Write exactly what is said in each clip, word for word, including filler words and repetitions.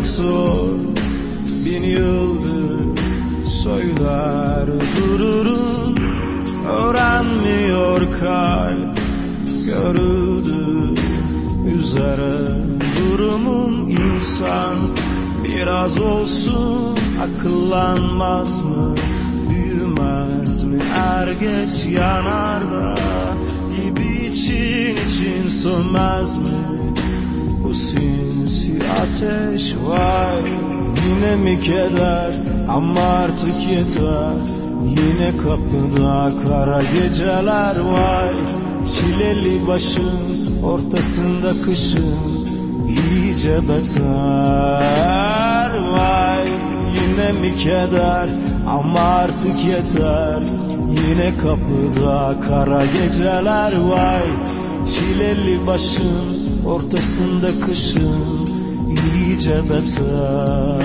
pek zor. Bin yıldır söyler dururum, öğrenmiyor kalp görüldü üzere durumum. İnsan biraz olsun akıllanmaz mı, büyümez mi, er geç yanar da gibi için için sönmez mi bu sinsi ateş? Vay, yine mi keder, ama artık yeter. Yine kapıda kara geceler, vay. Çileli başın ortasında kışın iyice beter, vay. Yine mi keder, ama artık yeter. Yine kapıda kara geceler, vay. Çileli başın ortasında kışın iyice beter.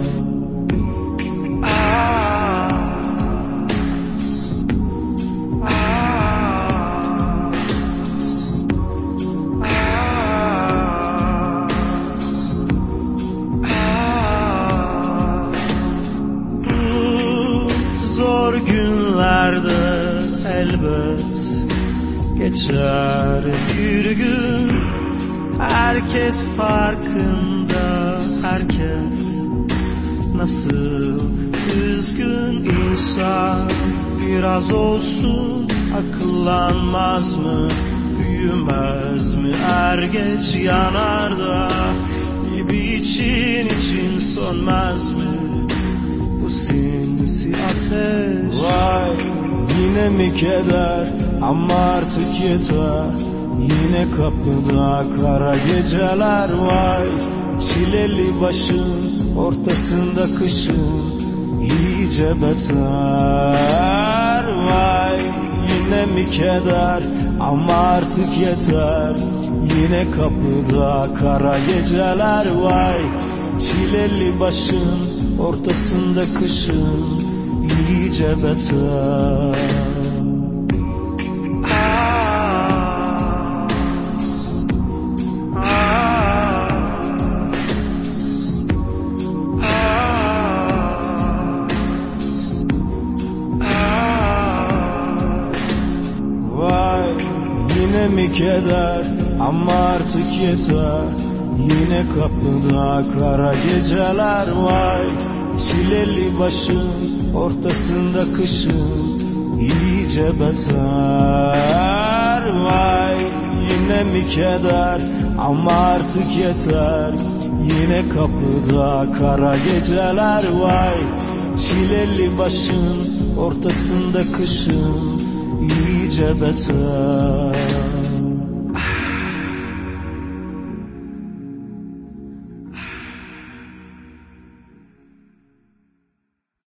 Zor günlerde elbet geçer bir gün. Herkes farkında, herkes nasıl üzgün. İnsan biraz olsun akıllanmaz mı, büyümez mi, er geç yanar da gibi için için sönmez mi bu sinsi ateş? Vay, yine mi keder, ama artık yeter. Yine kapıda kara geceler, vay. Çileli başın ortasında kışın iyice beter, vay. Yine mi keder, ama artık yeter. Yine kapıda kara geceler, vay. Çileli başın ortasında kışın iyice beter. Vay, yine mi keder, ama artık yeter. Yine kapıda kara geceler, vay. Çileli başın ortasında kışın iyice beter, vay. Yine mi keder, ama artık yeter. Yine kapıda kara geceler, vay. Çileli başın ortasında kışın iyice beter.